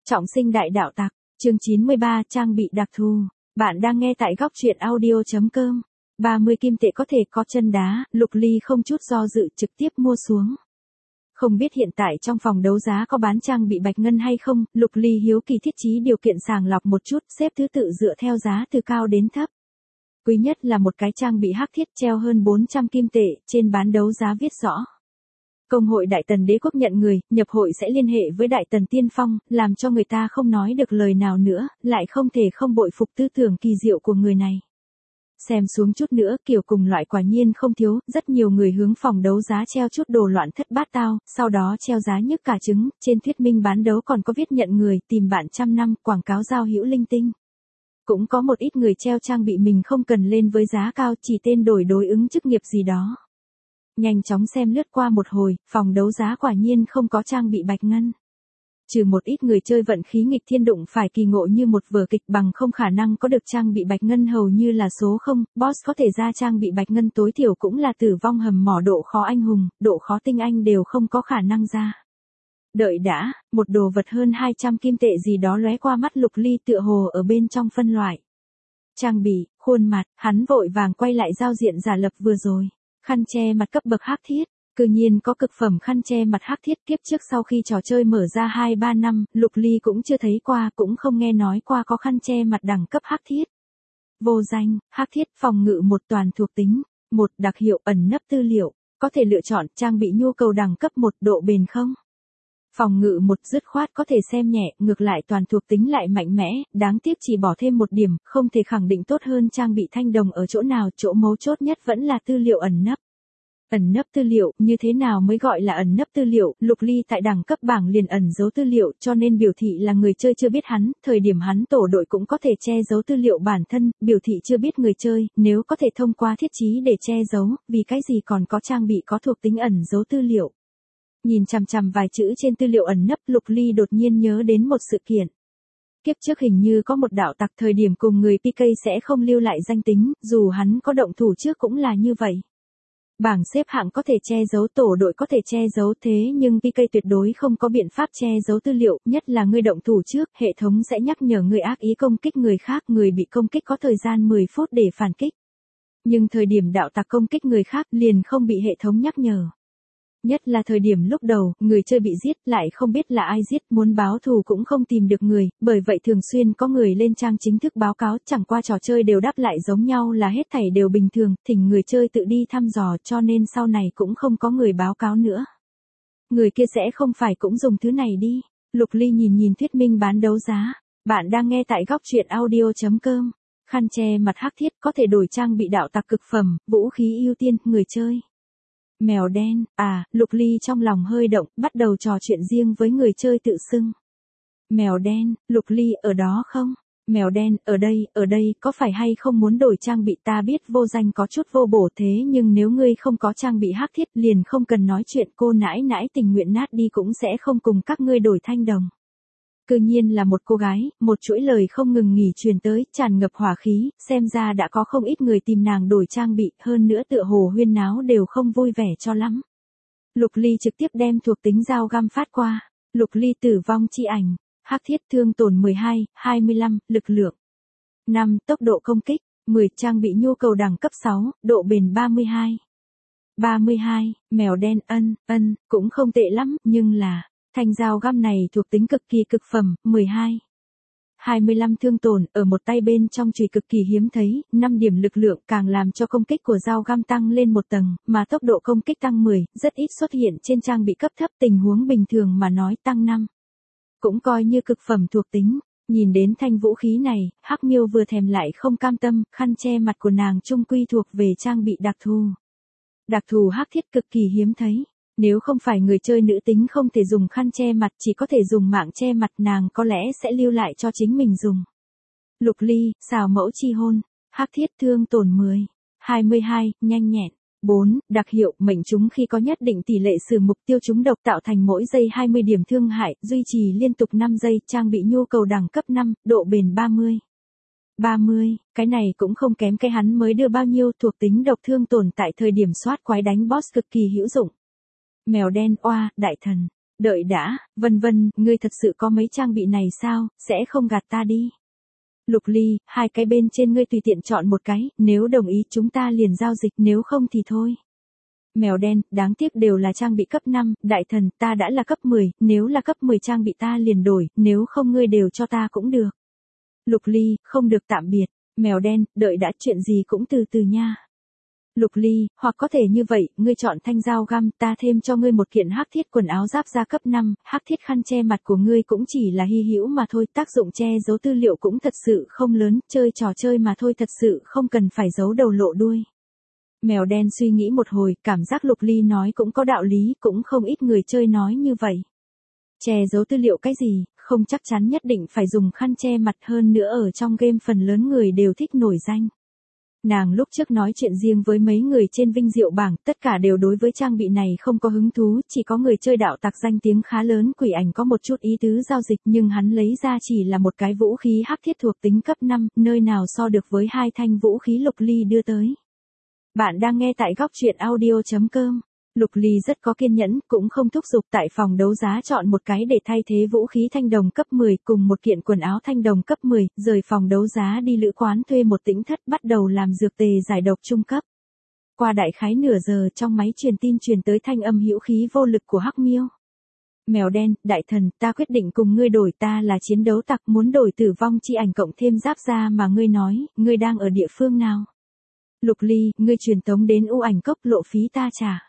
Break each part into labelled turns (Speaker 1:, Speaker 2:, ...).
Speaker 1: Trọng sinh đại đạo tặc, chương 93 trang bị đặc thù. Bạn đang nghe tại góc truyện audio.com. 30 kim tệ có thể có chân đá, Lục Ly không chút do dự trực tiếp mua xuống. Không biết hiện tại trong phòng đấu giá có bán trang bị bạch ngân hay không, Lục Ly hiếu kỳ thiết trí điều kiện sàng lọc một chút, xếp thứ tự dựa theo giá từ cao đến thấp. Quý nhất là một cái trang bị hắc thiết treo hơn 400 kim tệ, trên bán đấu giá viết rõ. Công hội Đại Tần Đế Quốc nhận người, nhập hội sẽ liên hệ với Đại Tần Tiên Phong, làm cho người ta không nói được lời nào nữa, lại không thể không bội phục tư tưởng kỳ diệu của người này. Xem xuống chút nữa, kiểu cùng loại quả nhiên không thiếu, rất nhiều người hướng phòng đấu giá treo chút đồ loạn thất bát tao, sau đó treo giá nhức cả trứng, trên thuyết minh bán đấu còn có viết nhận người, tìm bạn trăm năm, quảng cáo giao hữu linh tinh. Cũng có một ít người treo trang bị mình không cần lên với giá cao, chỉ tên đổi đối ứng chức nghiệp gì đó. Nhanh chóng xem lướt qua một hồi, phòng đấu giá quả nhiên không có trang bị bạch ngân. Trừ một ít người chơi vận khí nghịch thiên đụng phải kỳ ngộ như một vở kịch bằng không khả năng có được trang bị bạch ngân hầu như là số 0, boss có thể ra trang bị bạch ngân tối thiểu cũng là tử vong hầm mỏ độ khó anh hùng, độ khó tinh anh đều không có khả năng ra. Đợi đã, một đồ vật hơn 200 kim tệ gì đó lóe qua mắt Lục Ly tựa hồ ở bên trong phân loại. Trang bị, khuôn mặt, hắn vội vàng quay lại giao diện giả lập vừa rồi. Khăn che mặt cấp bậc hắc thiết, cư nhiên có cực phẩm khăn che mặt hắc thiết. Kiếp trước sau khi trò chơi mở ra 2-3 năm, Lục Ly cũng chưa thấy qua, cũng không nghe nói qua có khăn che mặt đẳng cấp hắc thiết. Vô danh, hắc thiết phòng ngự một toàn thuộc tính, một đặc hiệu ẩn nấp tư liệu, có thể lựa chọn trang bị nhu cầu đẳng cấp 1 độ bền không. Phòng ngự một dứt khoát có thể xem nhẹ, ngược lại toàn thuộc tính lại mạnh mẽ, đáng tiếc chỉ bỏ thêm một điểm, không thể khẳng định tốt hơn trang bị thanh đồng ở chỗ nào, chỗ mấu chốt nhất vẫn là tư liệu ẩn nấp. Ẩn nấp tư liệu, như thế nào mới gọi là ẩn nấp tư liệu, Lục Ly tại đẳng cấp bảng liền ẩn giấu tư liệu, cho nên biểu thị là người chơi chưa biết hắn, thời điểm hắn tổ đội cũng có thể che giấu tư liệu bản thân, biểu thị chưa biết người chơi, nếu có thể thông qua thiết trí để che giấu, vì cái gì còn có trang bị có thuộc tính ẩn giấu tư liệu. Nhìn chằm chằm vài chữ trên tư liệu ẩn nấp, Lục Ly đột nhiên nhớ đến một sự kiện. Kiếp trước hình như có một đạo tặc thời điểm cùng người PK sẽ không lưu lại danh tính, dù hắn có động thủ trước cũng là như vậy. Bảng xếp hạng có thể che giấu, tổ đội có thể che giấu, thế nhưng PK tuyệt đối không có biện pháp che giấu tư liệu, nhất là người động thủ trước, hệ thống sẽ nhắc nhở người ác ý công kích người khác, người bị công kích có thời gian 10 phút để phản kích. Nhưng thời điểm đạo tặc công kích người khác liền không bị hệ thống nhắc nhở. Nhất là thời điểm lúc đầu, người chơi bị giết lại không biết là ai giết, muốn báo thù cũng không tìm được người, bởi vậy thường xuyên có người lên trang chính thức báo cáo, chẳng qua trò chơi đều đáp lại giống nhau là hết thảy đều bình thường, thỉnh người chơi tự đi thăm dò, cho nên sau này cũng không có người báo cáo nữa. Người kia sẽ không phải cũng dùng thứ này đi. Lục Ly nhìn thuyết minh bán đấu giá. Bạn đang nghe tại góc truyện audio.com. Khăn che mặt hắc thiết có thể đổi trang bị đạo tặc cực phẩm, vũ khí ưu tiên, người chơi. Mèo đen, Lục Ly trong lòng hơi động, bắt đầu trò chuyện riêng với người chơi tự xưng. Mèo đen, Lục Ly ở đó không? Mèo đen, ở đây, có phải hay không muốn đổi trang bị, ta biết vô danh có chút vô bổ thế nhưng nếu ngươi không có trang bị hắc thiết liền không cần nói chuyện, cô nãi nãi tình nguyện nát đi cũng sẽ không cùng các ngươi đổi thanh đồng. Cư nhiên là một cô gái, một chuỗi lời không ngừng nghỉ truyền tới, tràn ngập hỏa khí, xem ra đã có không ít người tìm nàng đổi trang bị, hơn nữa tựa hồ huyên náo đều không vui vẻ cho lắm. Lục Ly trực tiếp đem thuộc tính dao găm phát qua. Lục Ly tử vong chi ảnh, hắc thiết thương tổn 12, 25, lực lượng 5, tốc độ công kích 10, trang bị nhu cầu đẳng cấp 6, độ bền 32. 32, mèo đen cũng không tệ lắm, nhưng là thanh dao găm này thuộc tính cực kỳ cực phẩm, 12. 25 thương tổn, ở một tay bên trong chùy cực kỳ hiếm thấy, 5 điểm lực lượng càng làm cho công kích của dao găm tăng lên một tầng, mà tốc độ công kích tăng 10, rất ít xuất hiện trên trang bị cấp thấp, tình huống bình thường mà nói tăng 5. Cũng coi như cực phẩm thuộc tính. Nhìn đến thanh vũ khí này, Hắc Miêu vừa thèm lại không cam tâm, khăn che mặt của nàng chung quy thuộc về trang bị đặc thù. Đặc thù hắc thiết cực kỳ hiếm thấy. Nếu không phải người chơi nữ tính không thể dùng khăn che mặt, chỉ có thể dùng mạng che mặt, nàng có lẽ sẽ lưu lại cho chính mình dùng. Lục Ly, xào mẫu chi hôn, hắc thiết thương tổn 10, 22, nhanh nhẹn. 4. Đặc hiệu, mệnh trúng khi có nhất định tỷ lệ sử mục tiêu trúng độc tạo thành mỗi giây 20 điểm thương hại, duy trì liên tục 5 giây, trang bị nhu cầu đẳng cấp 5, độ bền 30. 30, cái này cũng không kém cái hắn mới đưa bao nhiêu, thuộc tính độc thương tổn tại thời điểm soát quái đánh boss cực kỳ hữu dụng. Mèo đen, đại thần. Đợi đã, Vân Vân, ngươi thật sự có mấy trang bị này sao, sẽ không gạt ta đi. Lục Ly, hai cái bên trên ngươi tùy tiện chọn một cái, nếu đồng ý chúng ta liền giao dịch, nếu không thì thôi. Mèo đen, đáng tiếc đều là trang bị cấp 5, đại thần, ta đã là cấp 10, nếu là cấp 10 trang bị ta liền đổi, nếu không ngươi đều cho ta cũng được. Lục Ly, không được tạm biệt. Mèo đen, đợi đã, chuyện gì cũng từ từ nha. Lục Ly, hoặc có thể như vậy, ngươi chọn thanh dao găm, ta thêm cho ngươi một kiện hắc thiết quần áo giáp da cấp 5, hắc thiết khăn che mặt của ngươi cũng chỉ là hy hữu mà thôi, tác dụng che giấu tư liệu cũng thật sự không lớn, chơi trò chơi mà thôi, thật sự không cần phải giấu đầu lộ đuôi. Mèo đen suy nghĩ một hồi, cảm giác Lục Ly nói cũng có đạo lý, cũng không ít người chơi nói như vậy. Che giấu tư liệu cái gì, không chắc chắn nhất định phải dùng khăn che mặt, hơn nữa ở trong game phần lớn người đều thích nổi danh. Nàng lúc trước nói chuyện riêng với mấy người trên vinh diệu bảng, tất cả đều đối với trang bị này không có hứng thú, chỉ có người chơi đạo tặc danh tiếng khá lớn Quỷ Ảnh có một chút ý tứ giao dịch, nhưng hắn lấy ra chỉ là một cái vũ khí hắc thiết thuộc tính cấp 5, nơi nào so được với hai thanh vũ khí Lục Ly đưa tới. Bạn đang nghe tại góc truyện audio.com. Lục Ly rất có kiên nhẫn, cũng không thúc giục, tại phòng đấu giá chọn một cái để thay thế vũ khí thanh đồng cấp 10 cùng một kiện quần áo thanh đồng cấp 10, rời phòng đấu giá đi lữ quán thuê một tĩnh thất, bắt đầu làm dược tề giải độc trung cấp. Qua đại khái nửa giờ, trong máy truyền tin truyền tới thanh âm hữu khí vô lực của Hắc Miêu. Mèo đen, đại thần, ta quyết định cùng ngươi đổi, ta là chiến đấu tặc, muốn đổi tử vong chi ảnh cộng thêm giáp da mà ngươi nói, ngươi đang ở địa phương nào? Lục Ly, ngươi truyền tống đến U Ảnh Cốc, lộ phí ta trả.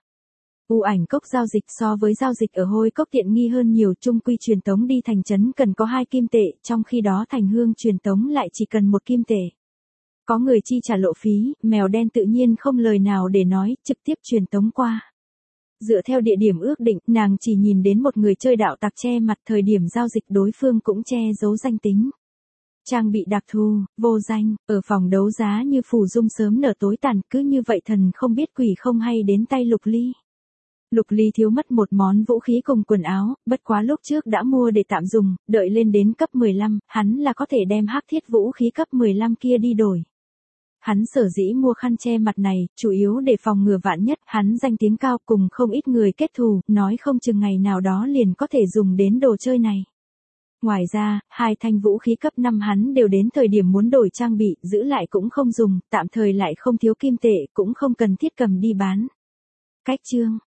Speaker 1: U Ảnh Cốc giao dịch so với giao dịch ở Hôi Cốc tiện nghi hơn nhiều, chung quy truyền tống đi thành trấn cần có 2 kim tệ, trong khi đó Thành Hương truyền tống lại chỉ cần 1 kim tệ. Có người chi trả lộ phí, mèo đen tự nhiên không lời nào để nói, trực tiếp truyền tống qua. Dựa theo địa điểm ước định, nàng chỉ nhìn đến một người chơi đạo tặc che mặt, thời điểm giao dịch đối phương cũng che giấu danh tính. Trang bị đặc thù, vô danh, ở phòng đấu giá như phù dung sớm nở tối tàn, cứ như vậy thần không biết quỷ không hay đến tay Lục Ly. Lục Ly thiếu mất một món vũ khí cùng quần áo, bất quá lúc trước đã mua để tạm dùng, đợi lên đến cấp 15, hắn là có thể đem hắc thiết vũ khí cấp 15 kia đi đổi. Hắn sở dĩ mua khăn che mặt này, chủ yếu để phòng ngừa vạn nhất, hắn danh tiếng cao cùng không ít người kết thù, nói không chừng ngày nào đó liền có thể dùng đến đồ chơi này. Ngoài ra, 2 thanh vũ khí cấp 5 hắn đều đến thời điểm muốn đổi trang bị, giữ lại cũng không dùng, tạm thời lại không thiếu kim tệ, cũng không cần thiết cầm đi bán. Cách chương